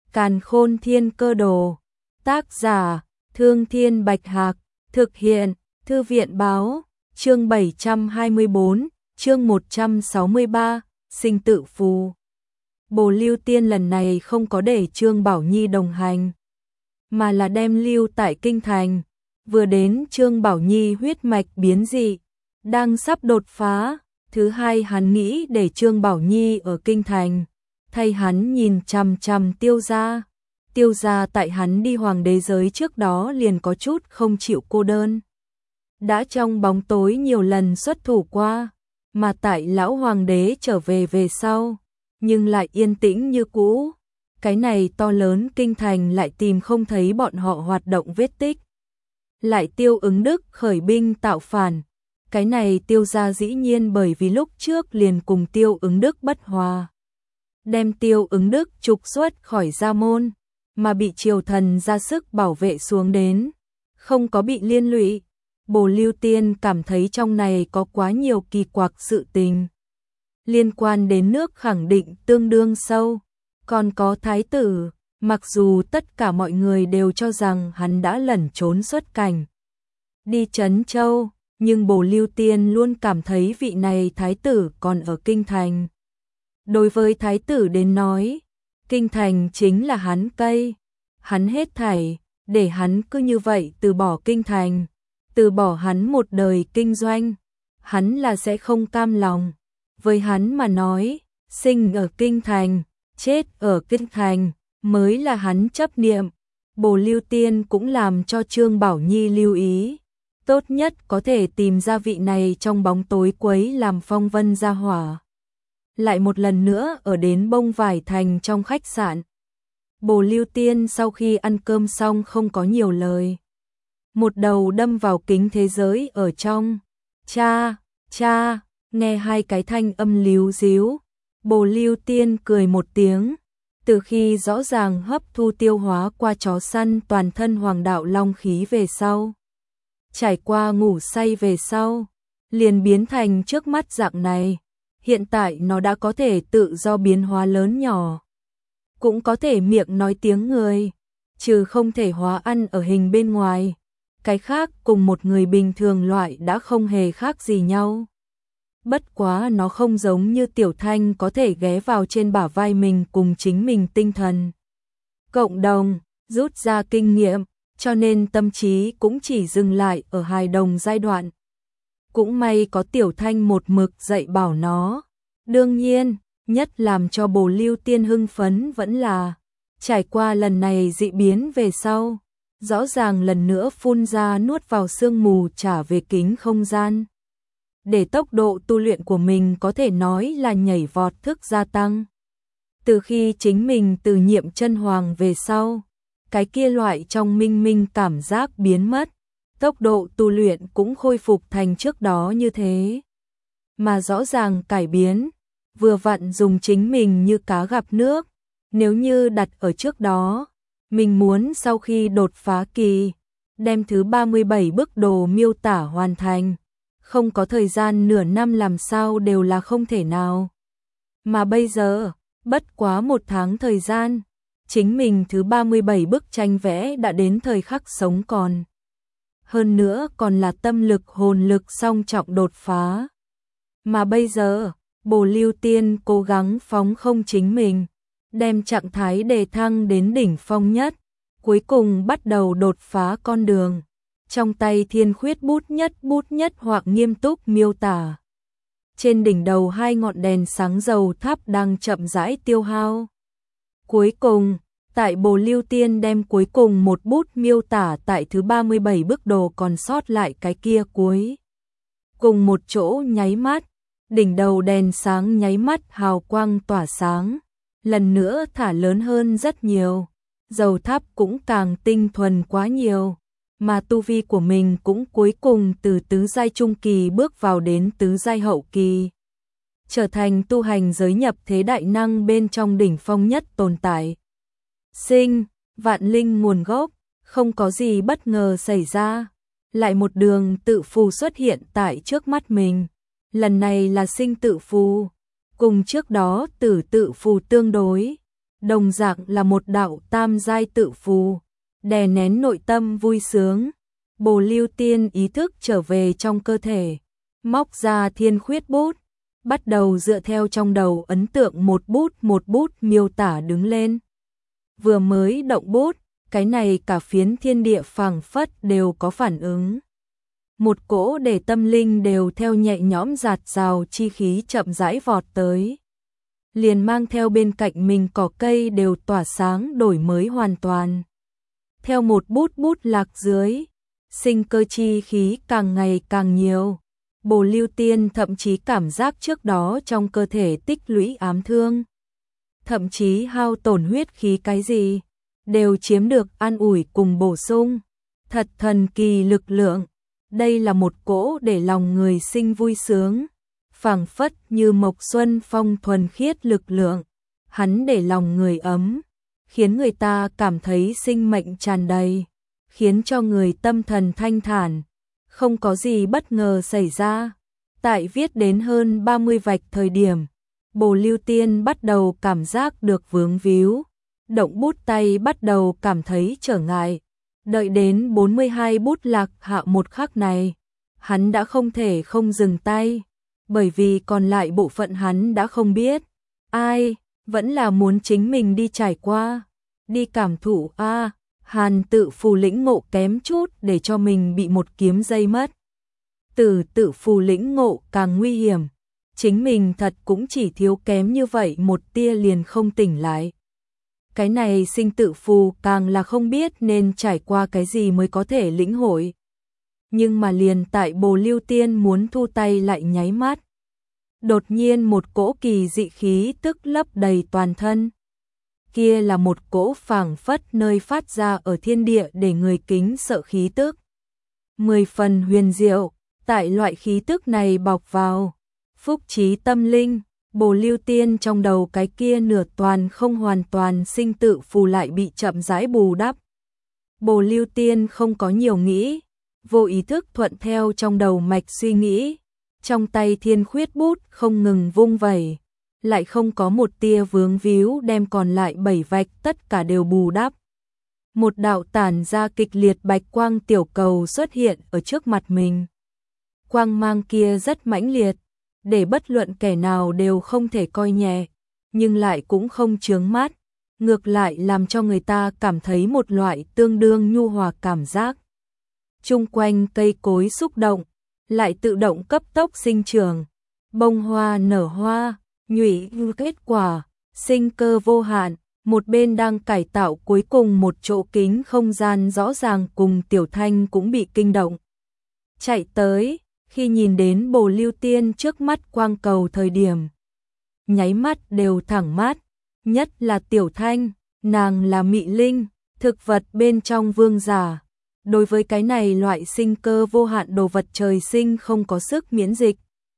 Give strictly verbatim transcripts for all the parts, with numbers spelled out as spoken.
Càn Khôn Thiên Cơ Đồ. Tác giả: Thương Thiên Bạch Hạc. Thực hiện: Thư viện Báo. Chương bảy trăm hai mươi bốn, chương một trăm sáu mươi ba, Sinh Tử Phù. Bồ Lưu Tiên lần này không có để Trương Bảo Nhi đồng hành, mà là đem lưu tại kinh thành. Vừa đến, Trương Bảo Nhi huyết mạch biến dị, đang sắp đột phá. Thứ hai, hắn nghĩ để Trương Bảo Nhi ở kinh thành, thay hắn nhìn chằm chằm Tiêu gia. Tiêu gia tại hắn đi hoàng đế giới trước đó liền có chút không chịu cô đơn, đã trong bóng tối nhiều lần xuất thủ qua, mà tại lão hoàng đế trở về về sau, nhưng lại yên tĩnh như cũ. Cái này to lớn kinh thành lại tìm không thấy bọn họ hoạt động vết tích. Lại Tiêu Ứng Đức khởi binh tạo phản. Cái này Tiêu gia dĩ nhiên bởi vì lúc trước liền cùng Tiêu Ứng Đức bất hòa, đem Tiêu Ứng Đức trục xuất khỏi gia môn, mà bị triều thần ra sức bảo vệ xuống đến, không có bị liên lụy. Bồ Lưu Tiên cảm thấy trong này có quá nhiều kỳ quặc sự tình, liên quan đến nước khẳng định tương đương sâu. Còn có thái tử, mặc dù tất cả mọi người đều cho rằng hắn đã lẩn trốn xuất cảnh, đi Trấn Châu, nhưng Bồ Lưu Tiên luôn cảm thấy vị này thái tử còn ở kinh thành. Đối với thái tử đến nói, kinh thành chính là hắn cây, hắn hết thảy, để hắn cứ như vậy từ bỏ kinh thành, từ bỏ hắn một đời kinh doanh, hắn là sẽ không cam lòng. Với hắn mà nói, sinh ở kinh thành, chết ở kinh thành mới là hắn chấp niệm. Bồ Lưu Tiên cũng làm cho Trương Bảo Nhi lưu ý, tốt nhất có thể tìm ra vị này trong bóng tối quấy làm phong vân gia hỏa. Lại một lần nữa ở đến Bông Vải Thành trong khách sạn. Bồ Lưu Tiên sau khi ăn cơm xong không có nhiều lời, một đầu đâm vào kính thế giới ở trong. Cha, cha, nghe hai cái thanh âm líu díu. Bồ Lưu Tiên cười một tiếng, từ khi rõ ràng hấp thu tiêu hóa qua chó săn toàn thân hoàng đạo long khí về sau, trải qua ngủ say về sau, liền biến thành trước mắt dạng này. Hiện tại nó đã có thể tự do biến hóa lớn nhỏ, cũng có thể miệng nói tiếng người, trừ không thể hóa ăn ở hình bên ngoài, cái khác cùng một người bình thường loại đã không hề khác gì nhau. Bất quá nó không giống như Tiểu Thanh có thể ghé vào trên bả vai mình cùng chính mình tinh thần cộng đồng, rút ra kinh nghiệm, cho nên tâm trí cũng chỉ dừng lại ở hài đồng giai đoạn. Cũng may có Tiểu Thanh một mực dạy bảo nó. Đương nhiên, nhất làm cho Bồ Lưu Tiên hưng phấn vẫn là trải qua lần này dị biến về sau, rõ ràng lần nữa phun ra nuốt vào sương mù trả về kính không gian, để tốc độ tu luyện của mình có thể nói là nhảy vọt thức gia tăng. Từ khi chính mình từ nhiệm chân hoàng về sau, cái kia loại trong minh minh cảm giác biến mất, tốc độ tu luyện cũng khôi phục thành trước đó như thế. Mà rõ ràng cải biến, vừa vặn dùng chính mình như cá gặp nước. Nếu như đặt ở trước đó, mình muốn sau khi đột phá kỳ, đem thứ ba mươi bảy bức đồ miêu tả hoàn thành, không có thời gian nửa năm làm sao đều là không thể nào. Mà bây giờ, bất quá một tháng thời gian, chính mình thứ ba mươi bảy bức tranh vẽ đã đến thời khắc sống còn. Hơn nữa còn là tâm lực hồn lực song trọng đột phá. Mà bây giờ, Bồ Lưu Tiên cố gắng phóng không chính mình, đem trạng thái đề thăng đến đỉnh phong nhất, cuối cùng bắt đầu đột phá con đường. Trong tay thiên khuyết bút nhất bút nhất hoặc nghiêm túc miêu tả. Trên đỉnh đầu hai ngọn đèn sáng dầu tháp đang chậm rãi tiêu hao. Cuối cùng, tại Bồ Lưu Tiên đem cuối cùng một bút miêu tả tại thứ ba mươi bảy bức đồ còn sót lại cái kia cuối cùng một chỗ nháy mắt, đỉnh đầu đèn sáng nháy mắt hào quang tỏa sáng, lần nữa thả lớn hơn rất nhiều, dầu tháp cũng càng tinh thuần quá nhiều, mà tu vi của mình cũng cuối cùng từ tứ giai trung kỳ bước vào đến tứ giai hậu kỳ, trở thành tu hành giới nhập thế đại năng bên trong đỉnh phong nhất tồn tại. Sinh, vạn linh nguồn gốc, không có gì bất ngờ xảy ra, lại một đường tự phù xuất hiện tại trước mắt mình. Lần này là sinh tự phù, cùng trước đó tử tự phù tương đối, đồng dạng là một đạo tam giai tự phù, đè nén nội tâm vui sướng. Bồ Lưu Tiên ý thức trở về trong cơ thể, móc ra thiên khuyết bút, bắt đầu dựa theo trong đầu ấn tượng một bút một bút miêu tả đứng lên. Vừa mới động bút, cái này cả phiến thiên địa phảng phất đều có phản ứng. Một cỗ để tâm linh đều theo nhẹ nhõm giạt rào chi khí chậm rãi vọt tới. Liền mang theo bên cạnh mình cỏ cây đều tỏa sáng đổi mới hoàn toàn. Theo một bút bút lạc dưới, sinh cơ chi khí càng ngày càng nhiều. Bồ Lưu Tiên thậm chí cảm giác trước đó trong cơ thể tích lũy ám thương, thậm chí hao tổn huyết khí cái gì, đều chiếm được an ủi cùng bổ sung. Thật thần kỳ lực lượng, đây là một cỗ để lòng người sinh vui sướng, phảng phất như mộc xuân phong thuần khiết lực lượng, hắn để lòng người ấm, khiến người ta cảm thấy sinh mệnh tràn đầy, khiến cho người tâm thần thanh thản, không có gì bất ngờ xảy ra. Tại viết đến hơn ba mươi vạch thời điểm, Bồ Lưu Tiên bắt đầu cảm giác được vướng víu, động bút tay bắt đầu cảm thấy trở ngại. Đợi đến bốn mươi hai bút lạc hạ một khắc này, hắn đã không thể không dừng tay, bởi vì còn lại bộ phận hắn đã không biết. Ai, vẫn là muốn chính mình đi trải qua, đi cảm thụ a. À, Hàn tự phù lĩnh ngộ kém chút để cho mình bị một kiếm dây mất. Từ tự phù lĩnh ngộ càng nguy hiểm, chính mình thật cũng chỉ thiếu kém như vậy một tia liền không tỉnh lại. Cái này sinh tự phù càng là không biết nên trải qua cái gì mới có thể lĩnh hội. Nhưng mà liền tại Bồ Lưu Tiên muốn thu tay lại nháy mắt, đột nhiên một cỗ kỳ dị khí tức lấp đầy toàn thân. Kia là một cỗ phảng phất nơi phát ra ở thiên địa để người kính sợ khí tức. Mười phần huyền diệu, tại loại khí tức này bọc vào, phúc trí tâm linh, Bồ Lưu Tiên trong đầu cái kia nửa toàn không hoàn toàn sinh tự phù lại bị chậm rãi bù đắp. Bồ Lưu Tiên không có nhiều nghĩ, vô ý thức thuận theo trong đầu mạch suy nghĩ, trong tay thiên khuyết bút không ngừng vung vẩy, lại không có một tia vướng víu đem còn lại bảy vạch tất cả đều bù đắp. Một đạo tản ra kịch liệt bạch quang tiểu cầu xuất hiện ở trước mặt mình. Quang mang kia rất mãnh liệt, để bất luận kẻ nào đều không thể coi nhẹ, nhưng lại cũng không chướng mắt, ngược lại làm cho người ta cảm thấy một loại tương đương nhu hòa cảm giác. Chung quanh cây cối xúc động, lại tự động cấp tốc sinh trưởng, bông hoa nở hoa, nhụy kết quả, sinh cơ vô hạn. Một bên đang cải tạo cuối cùng một chỗ kính không gian rõ ràng cùng Tiểu Thanh cũng bị kinh động. Chạy tới, khi nhìn đến Bồ Lưu Tiên trước mắt quang cầu thời điểm, nháy mắt đều thẳng mắt, nhất là Tiểu Thanh, nàng là mị linh, thực vật bên trong vương giả. Đối với cái này loại sinh cơ vô hạn đồ vật trời sinh không có sức miễn dịch.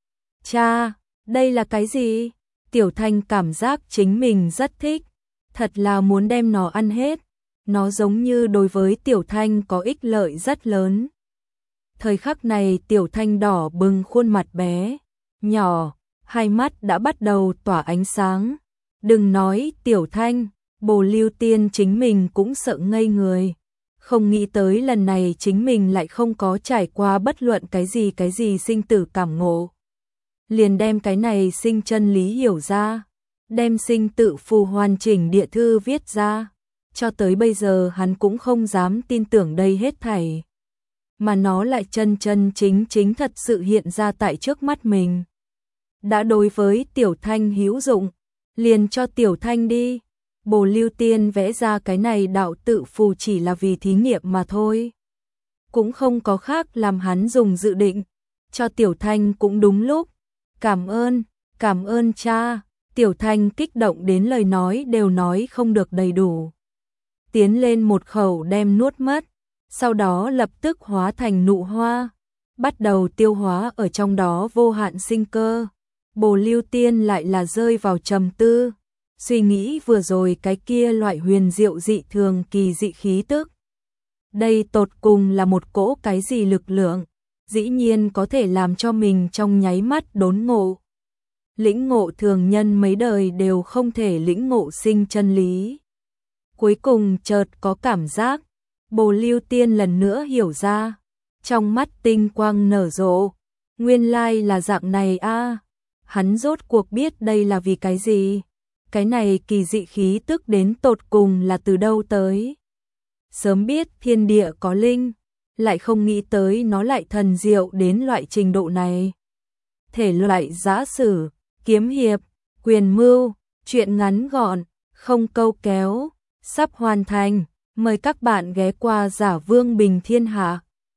Cha, đây là cái gì? Tiểu Thanh cảm giác chính mình rất thích, thật là muốn đem nó ăn hết, nó giống như đối với Tiểu Thanh có ích lợi rất lớn. Thời khắc này Tiểu Thanh đỏ bừng khuôn mặt bé, nhỏ, hai mắt đã bắt đầu tỏa ánh sáng. Đừng nói Tiểu Thanh, Bồ Lưu Tiên chính mình cũng sợ ngây người. Không nghĩ tới lần này chính mình lại không có trải qua bất luận cái gì cái gì sinh tử cảm ngộ. Liền đem cái này sinh chân lý hiểu ra, đem sinh tự phù hoàn chỉnh địa thư viết ra. Cho tới bây giờ hắn cũng không dám tin tưởng đây hết thảy, mà nó lại chân chân chính chính thật sự hiện ra tại trước mắt mình. Đã đối với Tiểu Thanh hữu dụng, liền cho Tiểu Thanh đi. Bồ Lưu Tiên vẽ ra cái này đạo tự phù chỉ là vì thí nghiệm mà thôi, cũng không có khác làm hắn dùng dự định. Cho Tiểu Thanh cũng đúng lúc. Cảm ơn, cảm ơn cha. Tiểu Thanh kích động đến lời nói đều nói không được đầy đủ. Tiến lên một khẩu đem nuốt mất, sau đó lập tức hóa thành nụ hoa, bắt đầu tiêu hóa ở trong đó vô hạn sinh cơ. Bồ Lưu Tiên lại là rơi vào trầm tư, suy nghĩ vừa rồi cái kia loại huyền diệu dị thường kỳ dị khí tức. Đây tột cùng là một cỗ cái gì lực lượng, dĩ nhiên có thể làm cho mình trong nháy mắt đốn ngộ. lĩnh ngộ thường nhân mấy đời đều không thể lĩnh ngộ sinh chân lý. Cuối cùng chợt có cảm giác, Bồ Lưu Tiên lần nữa hiểu ra, trong mắt tinh quang nở rộ, nguyên lai là dạng này a. Hắn rốt cuộc biết đây là vì cái gì, cái này kỳ dị khí tức đến tột cùng là từ đâu tới. Sớm biết thiên địa có linh, lại không nghĩ tới nó lại thần diệu đến loại trình độ này. Thể loại giã sử, kiếm hiệp, quyền mưu, truyện ngắn gọn, không câu kéo, sắp hoàn thành. Mời các bạn ghé qua Giả Vương Bình Thiên Hạ.